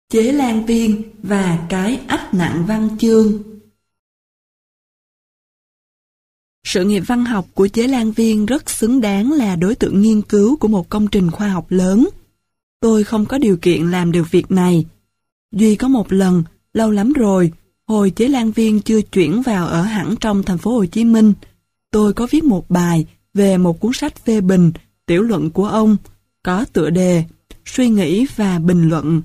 Chế Lan Viên và cái ách nặng văn chương. Sự nghiệp văn học của Chế Lan Viên rất xứng đáng là đối tượng nghiên cứu của một công trình khoa học lớn. Tôi không có điều kiện làm được việc này. Duy có một lần, lâu lắm rồi, hồi Chế Lan Viên chưa chuyển vào ở hẳn trong thành phố Hồ Chí Minh, tôi có viết một bài về một cuốn sách phê bình, tiểu luận của ông, có tựa đề Suy nghĩ và bình luận.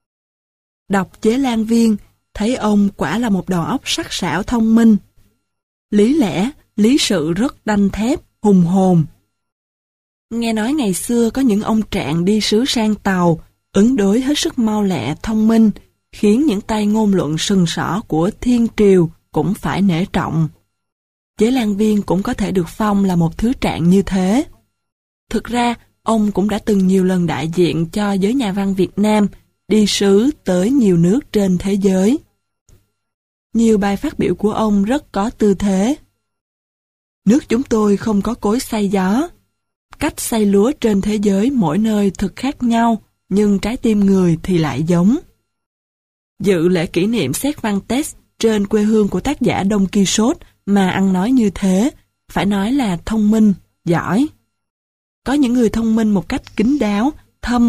Đọc Chế Lan Viên, thấy ông quả là một đầu óc sắc sảo thông minh. Lý lẽ, lý sự rất đanh thép, hùng hồn. Nghe nói ngày xưa có những ông trạng đi sứ sang tàu, ứng đối hết sức mau lẹ, thông minh, khiến những tay ngôn luận sừng sỏ của thiên triều cũng phải nể trọng. Chế Lan Viên cũng có thể được phong là một thứ trạng như thế. Thực ra, ông cũng đã từng nhiều lần đại diện cho giới nhà văn Việt Nam, đi sứ tới nhiều nước trên thế giới. Nhiều bài phát biểu của ông rất có tư thế. Nước chúng tôi không có cối xay gió. Cách xay lúa trên thế giới mỗi nơi thực khác nhau, nhưng trái tim người thì lại giống. Dự lễ kỷ niệm Cervantes trên quê hương của tác giả Don Quixote mà ăn nói như thế, phải nói là thông minh, giỏi. Có những người thông minh một cách kín đáo, thâm.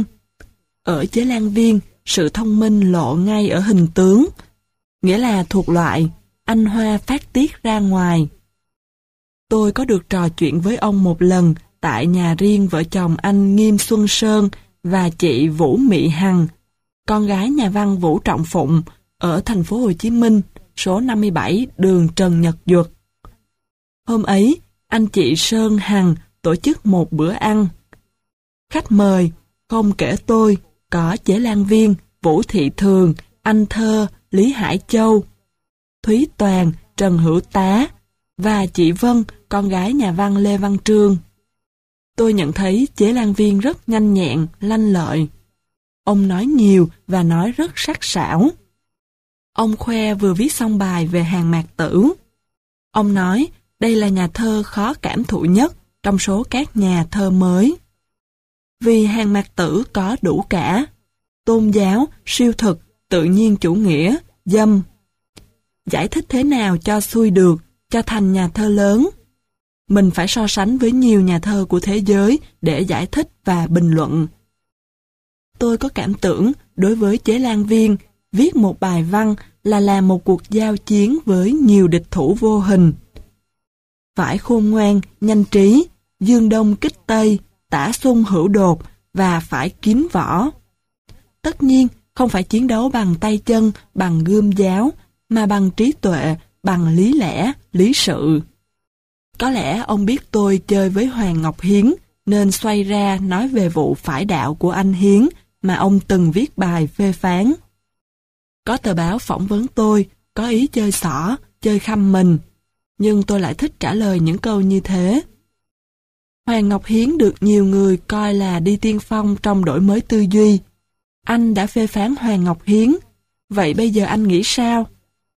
Ở Chế Lan Viên, sự thông minh lộ ngay ở hình tướng, nghĩa là thuộc loại anh hoa phát tiết ra ngoài. Tôi có được trò chuyện với ông một lần tại nhà riêng vợ chồng anh Nghiêm Xuân Sơn và chị Vũ Mị Hằng, con gái nhà văn Vũ Trọng Phụng, ở thành phố Hồ Chí Minh, số 57 đường Trần Nhật Duật. Hôm ấy, anh chị Sơn Hằng tổ chức một bữa ăn. Khách mời, không kể tôi, có Chế Lan Viên, Vũ Thị Thường, Anh Thơ, Lý Hải Châu, Thúy Toàn, Trần Hữu Tá và chị Vân, con gái nhà văn Lê Văn Trương. Tôi nhận thấy Chế Lan Viên rất nhanh nhẹn, lanh lợi. Ông nói nhiều và nói rất sắc sảo. Ông khoe vừa viết xong bài về Hàn Mạc Tử. Ông nói đây là nhà thơ khó cảm thụ nhất trong số các nhà thơ mới. Vì Hàn Mạc Tử có đủ cả: tôn giáo, siêu thực, tự nhiên chủ nghĩa, dâm. Giải thích thế nào cho xuôi được, cho thành nhà thơ lớn? Mình phải so sánh với nhiều nhà thơ của thế giới để giải thích và bình luận. Tôi có cảm tưởng đối với Chế Lan Viên, viết một bài văn là làm một cuộc giao chiến với nhiều địch thủ vô hình. Phải khôn ngoan, nhanh trí, dương đông kích tây, tả xung hữu đột và phải kín võ. Tất nhiên, không phải chiến đấu bằng tay chân, bằng gươm giáo, mà bằng trí tuệ, bằng lý lẽ, lý sự. Có lẽ ông biết tôi chơi với Hoàng Ngọc Hiến, nên xoay ra nói về vụ phải đạo của anh Hiến mà ông từng viết bài phê phán. Có tờ báo phỏng vấn tôi, có ý chơi xỏ, chơi khăm mình, nhưng tôi lại thích trả lời những câu như thế. Hoàng Ngọc Hiến được nhiều người coi là đi tiên phong trong đổi mới tư duy. Anh đã phê phán Hoàng Ngọc Hiến, vậy bây giờ anh nghĩ sao?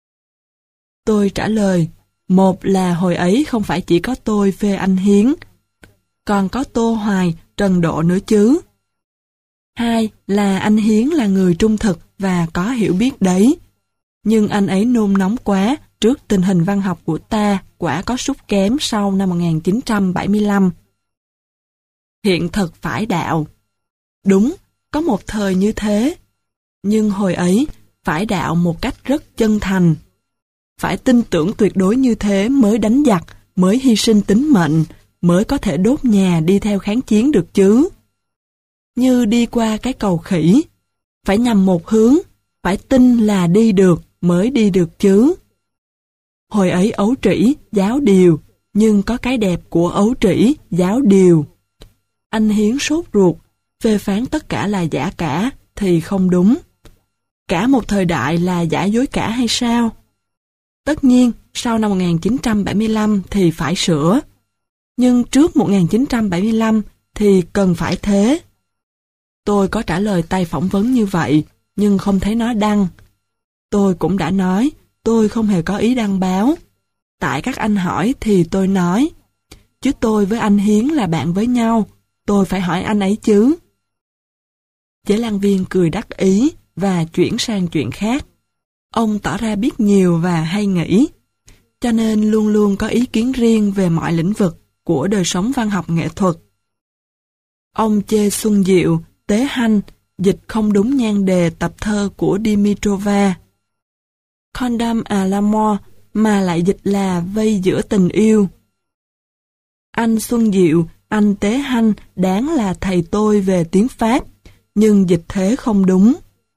Tôi trả lời, một là hồi ấy không phải chỉ có tôi phê anh Hiến, còn có Tô Hoài, Trần Độ nữa chứ. Hai là anh Hiến là người trung thực và có hiểu biết đấy, nhưng anh ấy nôn nóng quá trước tình hình văn học của ta quả có sút kém sau năm 1975. Hiện thực phải đạo. Đúng, có một thời như thế, nhưng hồi ấy phải đạo một cách rất chân thành. Phải tin tưởng tuyệt đối như thế mới đánh giặc, mới hy sinh tính mệnh, mới có thể đốt nhà đi theo kháng chiến được chứ. Như đi qua cái cầu khỉ, phải nhằm một hướng, phải tin là đi được mới đi được chứ. Hồi ấy ấu trĩ, giáo điều, nhưng có cái đẹp của ấu trĩ, giáo điều. Anh Hiến sốt ruột, phê phán tất cả là giả cả, thì không đúng. Cả một thời đại là giả dối cả hay sao? Tất nhiên, sau năm 1975 thì phải sửa. Nhưng trước 1975 thì cần phải thế. Tôi có trả lời tay phỏng vấn như vậy, nhưng không thấy nó đăng. Tôi cũng đã nói, tôi không hề có ý đăng báo. Tại các anh hỏi thì tôi nói, chứ tôi với anh Hiến là bạn với nhau, tôi phải hỏi anh ấy chứ. Chế Lan Viên cười đắc ý, và chuyển sang chuyện khác. Ông tỏ ra biết nhiều và hay nghĩ, cho nên luôn luôn có ý kiến riêng về mọi lĩnh vực của đời sống văn học nghệ thuật. Ông chê Xuân Diệu, Tế Hanh, dịch không đúng nhan đề tập thơ của Dimitrova. Condamn à l'amour mà lại dịch là vây giữa tình yêu. Anh Xuân Diệu, anh Tế Hanh đáng là thầy tôi về tiếng Pháp, nhưng dịch thế không đúng.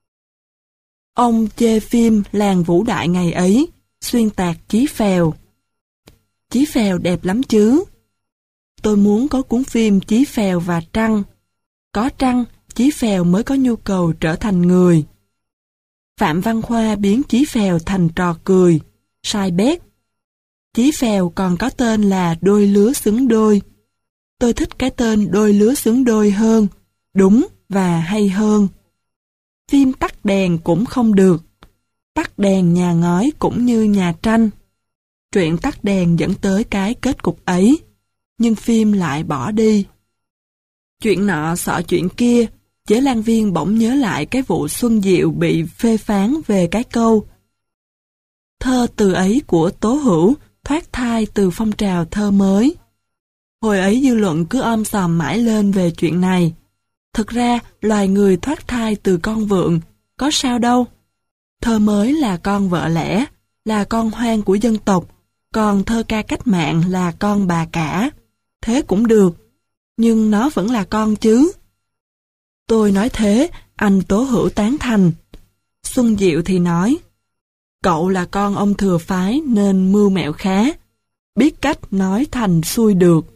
Ông chê phim Làng Vũ Đại ngày ấy, xuyên tạc Chí Phèo. Chí Phèo đẹp lắm chứ. Tôi muốn có cuốn phim Chí Phèo và Trăng. Có Trăng, Chí Phèo mới có nhu cầu trở thành người. Phạm Văn Khoa biến Chí Phèo thành trò cười, sai bét. Chí Phèo còn có tên là Đôi Lứa Xứng Đôi. Tôi thích cái tên Đôi Lứa Xứng Đôi hơn, đúng và hay hơn. Phim Tắt Đèn cũng không được. Tắt đèn nhà ngói cũng như nhà tranh. Truyện Tắt Đèn dẫn tới cái kết cục ấy, nhưng phim lại bỏ đi. Chuyện nọ xọ chuyện kia, Chế Lan Viên bỗng nhớ lại cái vụ Xuân Diệu bị phê phán về cái câu thơ từ ấy của Tố Hữu thoát thai từ phong trào thơ mới. Hồi ấy dư luận cứ om sòm mãi lên về chuyện này. Thực ra, loài người thoát thai từ con vượn, có sao đâu. Thơ mới là con vợ lẽ, là con hoang của dân tộc, còn thơ ca cách mạng là con bà cả. Thế cũng được, nhưng nó vẫn là con chứ. Tôi nói thế, anh Tố Hữu tán thành. Xuân Diệu thì nói, cậu là con ông thừa phái nên mưu mẹo khá, biết cách nói thành xuôi được.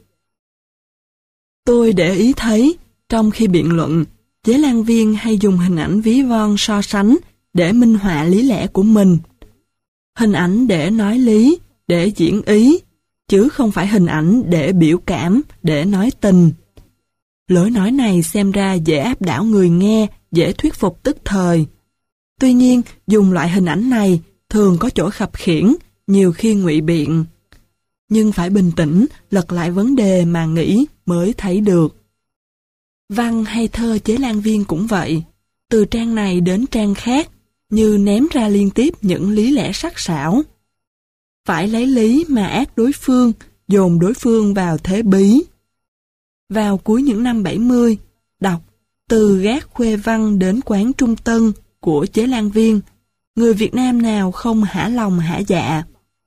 Tôi để ý thấy, trong khi biện luận, Chế Lan Viên hay dùng hình ảnh ví von so sánh để minh họa lý lẽ của mình. Hình ảnh để nói lý, để diễn ý, chứ không phải hình ảnh để biểu cảm, để nói tình. Lối nói này xem ra dễ áp đảo người nghe, dễ thuyết phục tức thời. Tuy nhiên, dùng loại hình ảnh này thường có chỗ khập khiễng, nhiều khi ngụy biện. Nhưng phải bình tĩnh, lật lại vấn đề mà nghĩ mới thấy được. Văn hay thơ Chế Lan Viên cũng vậy, từ trang này đến trang khác, như ném ra liên tiếp những lý lẽ sắc sảo. Phải lấy lý mà ác đối phương, dồn đối phương vào thế bí. Vào cuối những năm 70, đọc Từ Gác Khuê Văn đến Quán Trung Tân của Chế Lan Viên, người Việt Nam nào không hả lòng hả dạ.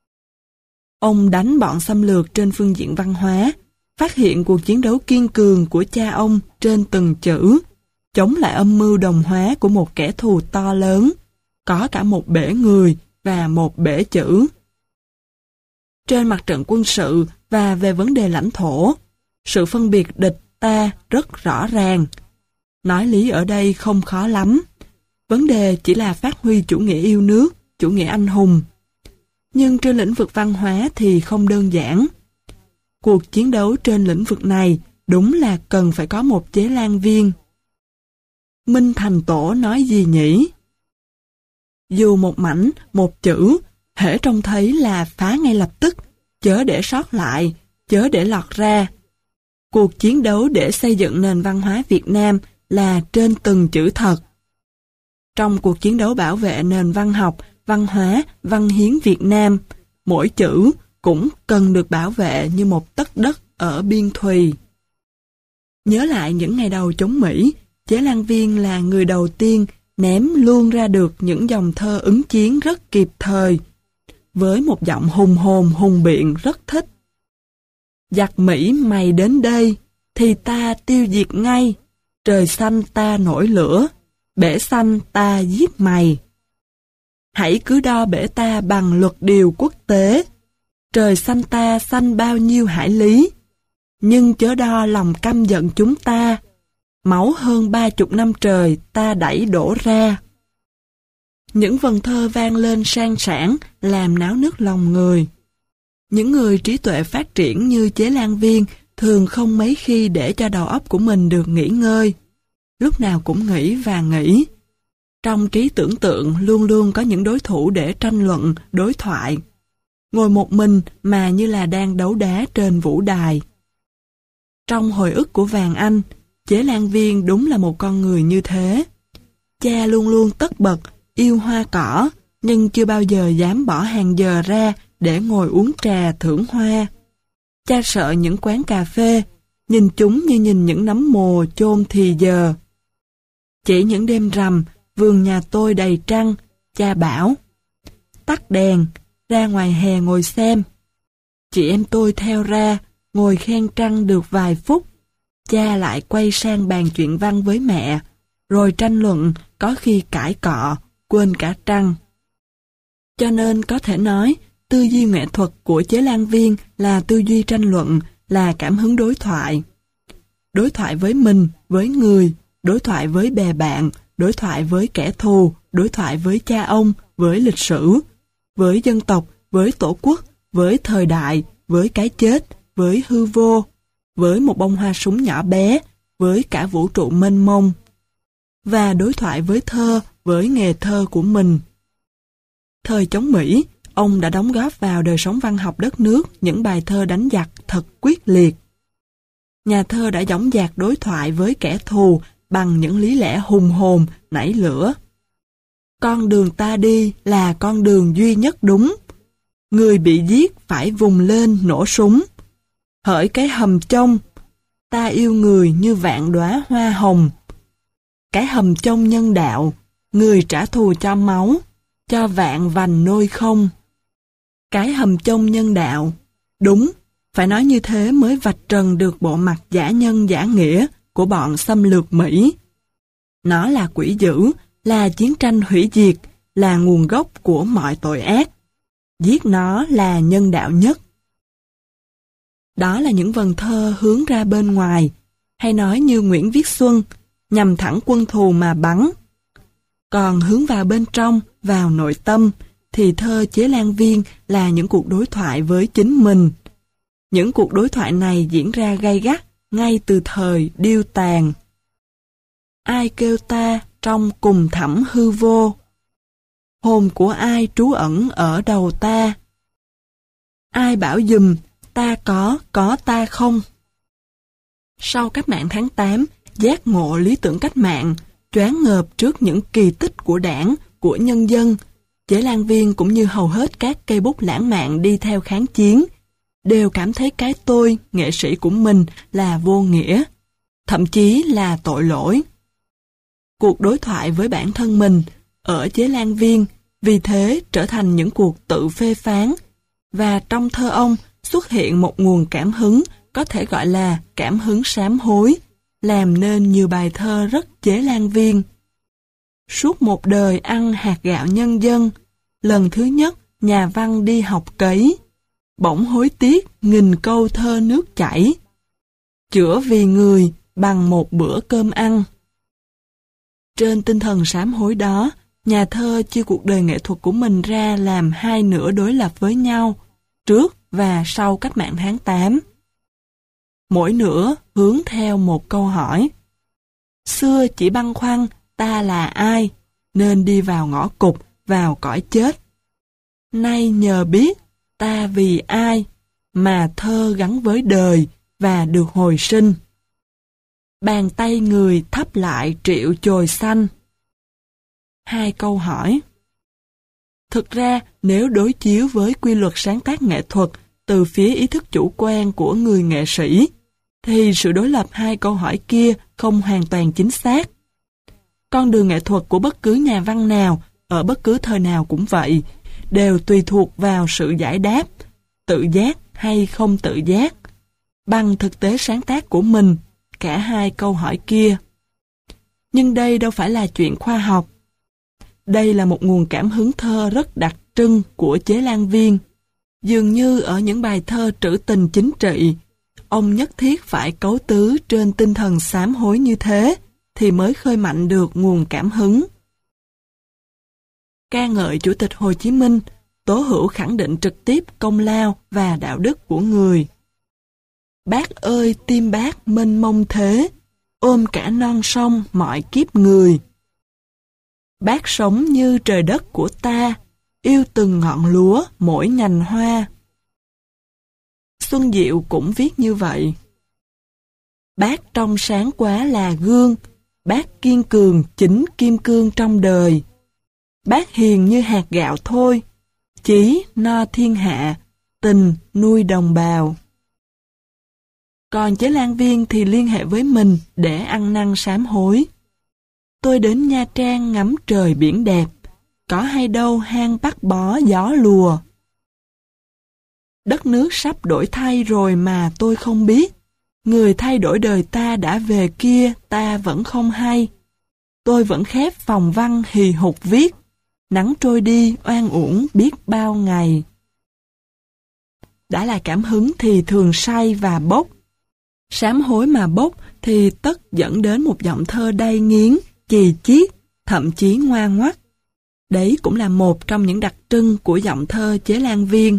Ông đánh bọn xâm lược trên phương diện văn hóa, phát hiện cuộc chiến đấu kiên cường của cha ông trên từng chữ, chống lại âm mưu đồng hóa của một kẻ thù to lớn, có cả một bể người và một bể chữ. Trên mặt trận quân sự và về vấn đề lãnh thổ, sự phân biệt địch ta rất rõ ràng. Nói lý ở đây không khó lắm. Vấn đề chỉ là phát huy chủ nghĩa yêu nước, chủ nghĩa anh hùng. Nhưng trên lĩnh vực văn hóa thì không đơn giản. Cuộc chiến đấu trên lĩnh vực này đúng là cần phải có một Chế Lan Viên. Minh Thành Tổ nói gì nhỉ? Dù một mảnh, một chữ, hễ trông thấy là phá ngay lập tức, chớ để sót lại, chớ để lọt ra. Cuộc chiến đấu để xây dựng nền văn hóa Việt Nam là trên từng chữ thật. Trong cuộc chiến đấu bảo vệ nền văn học, văn hóa, văn hiến Việt Nam, mỗi chữ cũng cần được bảo vệ như một tấc đất ở biên thùy. Nhớ lại những ngày đầu chống Mỹ, Chế Lan Viên là người đầu tiên ném luôn ra được những dòng thơ ứng chiến rất kịp thời, với một giọng hùng hồn hùng biện rất thích. Giặc Mỹ mày đến đây, thì ta tiêu diệt ngay, trời xanh ta nổi lửa, bể xanh ta giết mày. Hãy cứ đo bể ta bằng luật điều quốc tế, trời xanh ta xanh bao nhiêu hải lý, nhưng chớ đo lòng căm giận chúng ta, máu hơn 30 năm trời ta đẩy đổ ra. Những vần thơ vang lên sang sảng, làm náo nức lòng người. Những người trí tuệ phát triển như Chế Lan Viên thường không mấy khi để cho đầu óc của mình được nghỉ ngơi. Lúc nào cũng nghĩ và nghĩ. Trong trí tưởng tượng luôn luôn có những đối thủ để tranh luận, đối thoại. Ngồi một mình mà như là đang đấu đá trên vũ đài. Trong hồi ức của Vàng Anh, Chế Lan Viên đúng là một con người như thế. Cha luôn luôn tất bật, yêu hoa cỏ, nhưng chưa bao giờ dám bỏ hàng giờ ra để ngồi uống trà thưởng hoa. Cha sợ những quán cà phê, nhìn chúng như nhìn những nấm mồ chôn thì giờ. Chỉ những đêm rằm, vườn nhà tôi đầy trăng, cha bảo: tắt đèn, ra ngoài hè ngồi xem. Chị em tôi theo ra, ngồi khen trăng được vài phút. Cha lại quay sang bàn chuyện văn với mẹ, rồi tranh luận, có khi cãi cọ, quên cả trăng. Cho nên có thể nói, tư duy nghệ thuật của Chế Lan Viên là tư duy tranh luận, là cảm hứng đối thoại. Đối thoại với mình, với người, đối thoại với bè bạn, đối thoại với kẻ thù, đối thoại với cha ông, với lịch sử, với dân tộc, với tổ quốc, với thời đại, với cái chết, với hư vô, với một bông hoa súng nhỏ bé, với cả vũ trụ mênh mông. Và đối thoại với thơ, với nghề thơ của mình. Thời chống Mỹ, ông đã đóng góp vào đời sống văn học đất nước những bài thơ đánh giặc thật quyết liệt. Nhà thơ đã dõng dạc đối thoại với kẻ thù bằng những lý lẽ hùng hồn, nảy lửa. Con đường ta đi là con đường duy nhất đúng. Người bị giết phải vùng lên nổ súng. Hỡi cái hầm trông, ta yêu người như vạn đóa hoa hồng. Cái hầm trông nhân đạo, người trả thù cho máu, cho vạn vành nôi không. Cái hầm trông nhân đạo, đúng, phải nói như thế mới vạch trần được bộ mặt giả nhân giả nghĩa của bọn xâm lược Mỹ. Nó là quỷ dữ, là chiến tranh hủy diệt, là nguồn gốc của mọi tội ác. Giết nó là nhân đạo nhất. Đó là những vần thơ hướng ra bên ngoài, hay nói như Nguyễn Viết Xuân, nhằm thẳng quân thù mà bắn. Còn hướng vào bên trong, vào nội tâm, thì thơ Chế Lan Viên là những cuộc đối thoại với chính mình. Những cuộc đối thoại này diễn ra gay gắt ngay từ thời điêu tàn. Ai kêu ta trong cùng thẳm hư vô? Hồn của ai trú ẩn ở đầu ta? Ai bảo dùm ta có ta không? Sau cách mạng tháng 8, giác ngộ lý tưởng cách mạng, choáng ngợp trước những kỳ tích của đảng, của nhân dân, Chế Lan Viên cũng như hầu hết các cây bút lãng mạn đi theo kháng chiến, đều cảm thấy cái tôi, nghệ sĩ của mình là vô nghĩa, thậm chí là tội lỗi. Cuộc đối thoại với bản thân mình ở Chế Lan Viên vì thế trở thành những cuộc tự phê phán, và trong thơ ông xuất hiện một nguồn cảm hứng có thể gọi là cảm hứng sám hối, làm nên nhiều bài thơ rất Chế Lan Viên. Suốt một đời ăn hạt gạo nhân dân, lần thứ nhất nhà văn đi học cấy, bỗng hối tiếc nghìn câu thơ nước chảy, chữa vì người bằng một bữa cơm ăn. Trên tinh thần sám hối đó, nhà thơ chia cuộc đời nghệ thuật của mình ra làm hai nửa đối lập với nhau, trước và sau cách mạng tháng 8. Mỗi nửa hướng theo một câu hỏi. Xưa chỉ băn khoăn ta là ai, nên đi vào ngõ cụt, vào cõi chết. Nay nhờ biết ta vì ai, mà thơ gắn với đời và được hồi sinh. Bàn tay người thắp lại triệu chồi xanh. Hai câu hỏi. Thực ra, nếu đối chiếu với quy luật sáng tác nghệ thuật từ phía ý thức chủ quan của người nghệ sĩ, thì sự đối lập hai câu hỏi kia không hoàn toàn chính xác. Con đường nghệ thuật của bất cứ nhà văn nào, ở bất cứ thời nào cũng vậy, đều tùy thuộc vào sự giải đáp, tự giác hay không tự giác, bằng thực tế sáng tác của mình, cả hai câu hỏi kia. Nhưng đây đâu phải là chuyện khoa học. Đây là một nguồn cảm hứng thơ rất đặc trưng của Chế Lan Viên. Dường như ở những bài thơ trữ tình chính trị, ông nhất thiết phải cấu tứ trên tinh thần sám hối như thế, thì mới khơi mạnh được nguồn cảm hứng. Ca ngợi Chủ tịch Hồ Chí Minh, Tố Hữu khẳng định trực tiếp công lao và đạo đức của người. Bác ơi tim bác mênh mông thế, ôm cả non sông mọi kiếp người. Bác sống như trời đất của ta, yêu từng ngọn lúa mỗi nhành hoa. Xuân Diệu cũng viết như vậy. Bác trong sáng quá là gương, bác kiên cường chính kim cương trong đời. Bác hiền như hạt gạo thôi, chí no thiên hạ, tình nuôi đồng bào. Còn chế Lan Viên thì liên hệ với mình để ăn năn sám hối. Tôi đến Nha Trang ngắm trời biển đẹp, có hay đâu hang bắt bó gió lùa. Đất nước sắp đổi thay rồi mà tôi không biết. Người thay đổi đời ta đã về kia, ta vẫn không hay. Tôi vẫn khép phòng văn hì hục viết. Nắng trôi đi oan uổng biết bao ngày. Đã là cảm hứng thì thường say và bốc. Sám hối mà bốc thì tất dẫn đến một giọng thơ đay nghiến, chì chiết, thậm chí ngoa ngoắt. Đấy cũng là một trong những đặc trưng của giọng thơ Chế Lan Viên.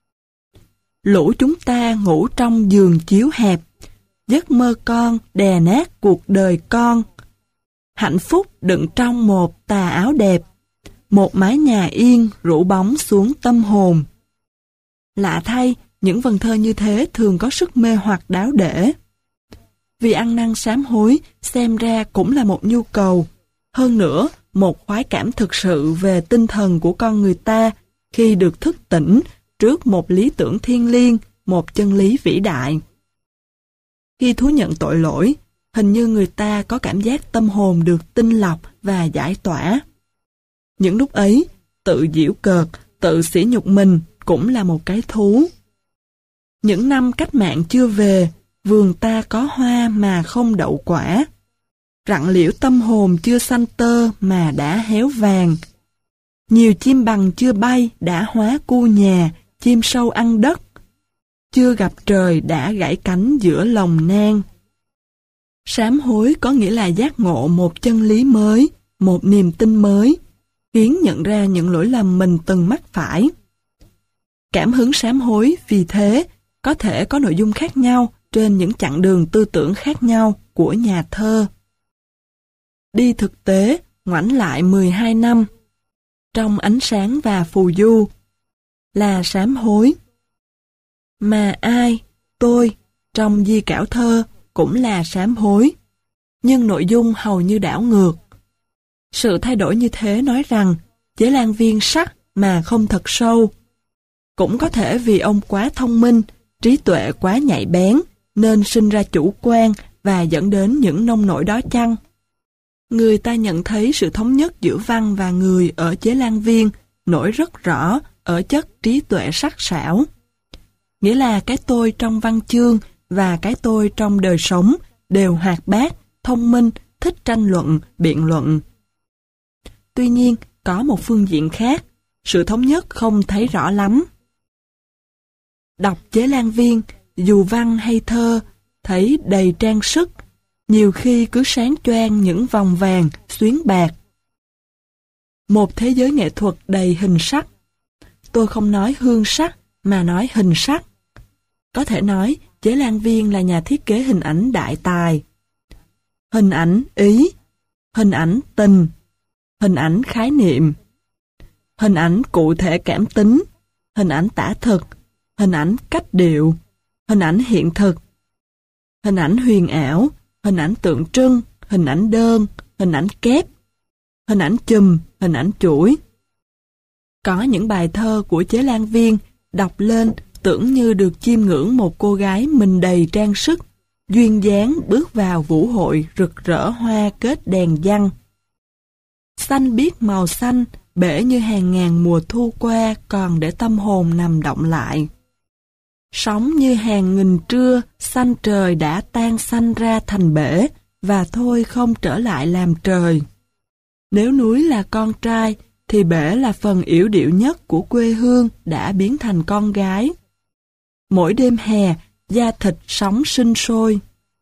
Lũ chúng ta ngủ trong giường chiếu hẹp, giấc mơ con đè nát cuộc đời con. Hạnh phúc đựng trong một tà áo đẹp, một mái nhà yên rủ bóng xuống tâm hồn. Lạ thay, những vần thơ như thế thường có sức mê hoặc đáo để. Vì ăn năn sám hối xem ra cũng là một nhu cầu, hơn nữa một khoái cảm thực sự về tinh thần của con người ta khi được thức tỉnh trước một lý tưởng thiêng liêng, một chân lý vĩ đại. Khi thú nhận tội lỗi, hình như người ta có cảm giác tâm hồn được tinh lọc và giải tỏa. Những lúc ấy, tự giễu cợt, tự sỉ nhục mình cũng là một cái thú. Những năm cách mạng chưa về, vườn ta có hoa mà không đậu quả. Rặng liễu tâm hồn chưa xanh tơ mà đã héo vàng. Nhiều chim bằng chưa bay đã hóa cu nhà, chim sâu ăn đất. Chưa gặp trời đã gãy cánh giữa lòng nang. Sám hối có nghĩa là giác ngộ một chân lý mới, một niềm tin mới, khiến nhận ra những lỗi lầm mình từng mắc phải. Cảm hứng sám hối vì thế có thể có nội dung khác nhau trên những chặng đường tư tưởng khác nhau của nhà thơ. Đi thực tế, ngoảnh lại 12 năm, trong ánh sáng và phù du, là sám hối. Mà ai, tôi, trong di cảo thơ cũng là sám hối, nhưng nội dung hầu như đảo ngược. Sự thay đổi như thế nói rằng Chế Lan Viên sắc mà không thật sâu. Cũng có thể vì ông quá thông minh, trí tuệ quá nhạy bén, nên sinh ra chủ quan và dẫn đến những nông nổi đó chăng? Người ta nhận thấy sự thống nhất giữa văn và người ở Chế Lan Viên nổi rất rõ ở chất trí tuệ sắc sảo. Nghĩa là cái tôi trong văn chương và cái tôi trong đời sống đều hoạt bát, thông minh, thích tranh luận, biện luận. Tuy nhiên, có một phương diện khác, sự thống nhất không thấy rõ lắm. Đọc Chế Lan Viên, dù văn hay thơ, thấy đầy trang sức, nhiều khi cứ sáng choang những vòng vàng, xuyến bạc. Một thế giới nghệ thuật đầy hình sắc. Tôi không nói hương sắc, mà nói hình sắc. Có thể nói, Chế Lan Viên là nhà thiết kế hình ảnh đại tài. Hình ảnh ý, hình ảnh tình, hình ảnh khái niệm, hình ảnh cụ thể cảm tính, hình ảnh tả thực, hình ảnh cách điệu, hình ảnh hiện thực, hình ảnh huyền ảo, hình ảnh tượng trưng, hình ảnh đơn, hình ảnh kép, hình ảnh chùm, hình ảnh chuỗi. Có những bài thơ của Chế Lan Viên đọc lên tưởng như được chiêm ngưỡng một cô gái mình đầy trang sức, duyên dáng bước vào vũ hội rực rỡ hoa kết đèn giăng. Xanh biếc màu xanh, bể như hàng ngàn mùa thu qua còn để tâm hồn nằm động lại. Sóng như hàng nghìn trưa, xanh trời đã tan xanh ra thành bể, và thôi không trở lại làm trời. Nếu núi là con trai, thì bể là phần yểu điệu nhất của quê hương đã biến thành con gái. Mỗi đêm hè, da thịt sống sinh sôi.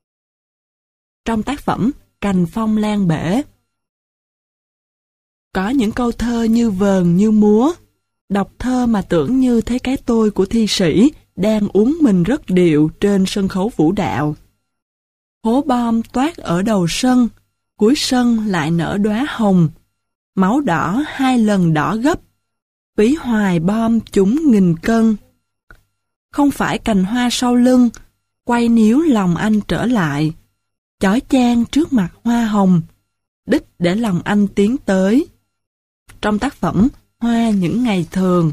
Trong tác phẩm Cành phong lan bể, có những câu thơ như vờn như múa. Đọc thơ mà tưởng như thấy cái tôi của thi sĩ đang uống mình rất điệu trên sân khấu vũ đạo. Hố bom toát ở đầu sân, cuối sân lại nở đóa hồng. Máu đỏ 2 lần đỏ gấp, phí hoài bom chúng nghìn cân. Không phải cành hoa sau lưng, quay níu lòng anh trở lại. Chói chang trước mặt hoa hồng, đích để lòng anh tiến tới. Trong tác phẩm Hoa những ngày thường.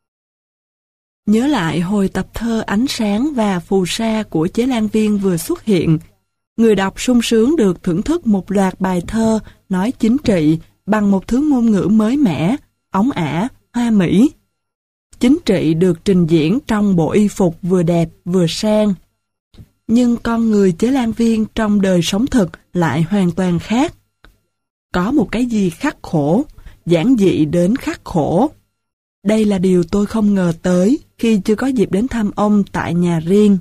Nhớ lại hồi tập thơ Ánh sáng và Phù sa của Chế Lan Viên vừa xuất hiện, người đọc sung sướng được thưởng thức một loạt bài thơ nói chính trị bằng một thứ ngôn ngữ mới mẻ, óng ả, hoa mỹ. Chính trị được trình diễn trong bộ y phục vừa đẹp vừa sang. Nhưng con người Chế Lan Viên trong đời sống thực lại hoàn toàn khác. Có một cái gì khắc khổ, giản dị đến khắc khổ. Đây là điều tôi không ngờ tới khi chưa có dịp đến thăm ông tại nhà riêng.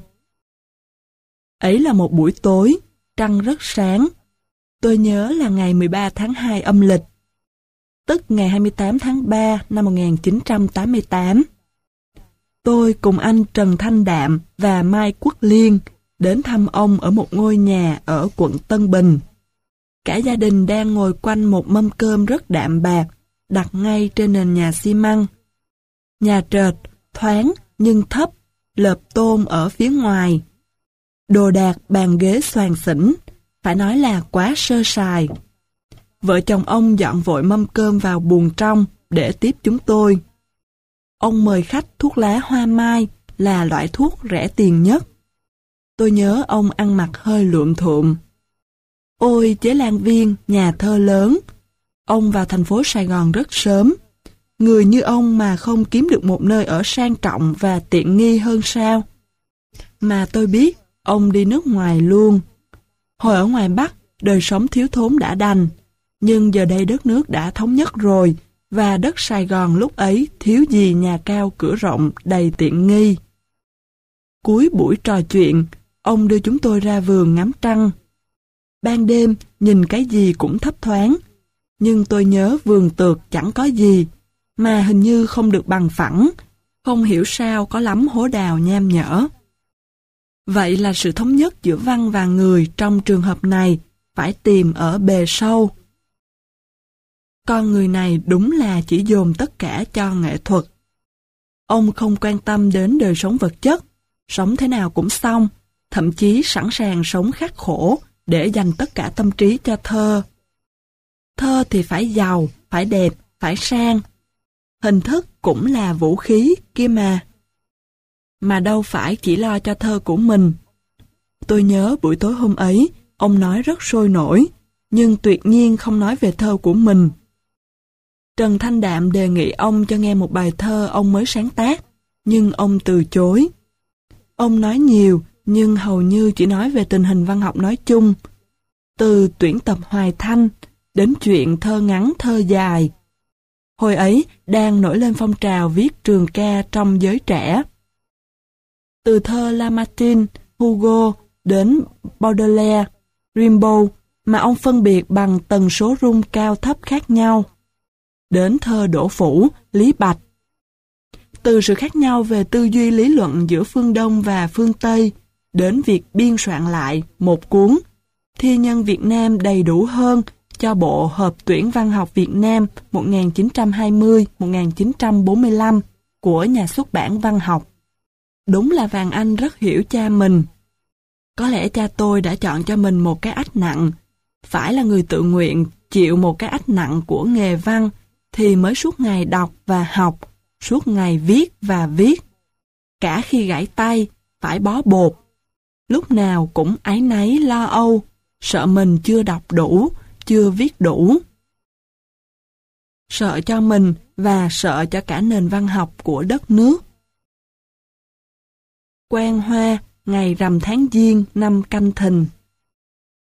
Ấy là một buổi tối, trăng rất sáng. Tôi nhớ là ngày 13 tháng 2 âm lịch, tức ngày 28 tháng 3 năm 1988. Tôi cùng anh Trần Thanh Đạm và Mai Quốc Liên đến thăm ông ở một ngôi nhà ở quận Tân Bình. Cả gia đình đang ngồi quanh một mâm cơm rất đạm bạc, đặt ngay trên nền nhà xi măng. Nhà trệt, thoáng nhưng thấp, lợp tôn ở phía ngoài. Đồ đạc bàn ghế xoàng xỉnh, phải nói là quá sơ sài. Vợ chồng ông dọn vội mâm cơm vào buồng trong để tiếp chúng tôi. Ông mời khách thuốc lá hoa mai là loại thuốc rẻ tiền nhất. Tôi nhớ ông ăn mặc hơi luộm thuộm. Ôi Chế Lan Viên, nhà thơ lớn. Ông vào thành phố Sài Gòn rất sớm. Người như ông mà không kiếm được một nơi ở sang trọng và tiện nghi hơn sao? Mà tôi biết, ông đi nước ngoài luôn. Hồi ở ngoài Bắc, đời sống thiếu thốn đã đành. Nhưng giờ đây đất nước đã thống nhất rồi, và đất Sài Gòn lúc ấy thiếu gì nhà cao cửa rộng đầy tiện nghi. Cuối buổi trò chuyện, ông đưa chúng tôi ra vườn ngắm trăng. Ban đêm, nhìn cái gì cũng thấp thoáng. Nhưng tôi nhớ vườn tược chẳng có gì, mà hình như không được bằng phẳng, không hiểu sao có lắm hố đào nham nhở. Vậy là sự thống nhất giữa văn và người trong trường hợp này phải tìm ở bề sâu. Con người này đúng là chỉ dồn tất cả cho nghệ thuật. Ông không quan tâm đến đời sống vật chất, sống thế nào cũng xong, thậm chí sẵn sàng sống khắc khổ để dành tất cả tâm trí cho thơ. Thơ thì phải giàu, phải đẹp, phải sang. Hình thức cũng là vũ khí kia mà. Mà đâu phải chỉ lo cho thơ của mình. Tôi nhớ buổi tối hôm ấy, ông nói rất sôi nổi, nhưng tuyệt nhiên không nói về thơ của mình. Trần Thanh Đạm đề nghị ông cho nghe một bài thơ ông mới sáng tác, nhưng ông từ chối. Ông nói nhiều, nhưng hầu như chỉ nói về tình hình văn học nói chung, từ tuyển tập Hoài Thanh đến chuyện thơ ngắn thơ dài. Hồi ấy đang nổi lên phong trào viết trường ca trong giới trẻ. Từ thơ Lamartine, Hugo đến Baudelaire, Rimbaud mà ông phân biệt bằng tần số rung cao thấp khác nhau. Đến thơ Đỗ Phủ, Lý Bạch. Từ sự khác nhau về tư duy lý luận giữa phương Đông và phương Tây, đến việc biên soạn lại một cuốn Thi nhân Việt Nam đầy đủ hơn cho bộ Hợp tuyển văn học Việt Nam 1920-1945 của nhà xuất bản Văn học. Đúng là Vàng Anh rất hiểu cha mình. Có lẽ cha tôi đã chọn cho mình một cái ách nặng, phải là người tự nguyện chịu một cái ách nặng của nghề văn thì mới suốt ngày đọc và học, suốt ngày viết và viết. Cả khi gãy tay, phải bó bột. Lúc nào cũng áy náy lo âu, sợ mình chưa đọc đủ, chưa viết đủ. Sợ cho mình và sợ cho cả nền văn học của đất nước. Quan Hoa, ngày rằm tháng Giêng năm Canh Thìn.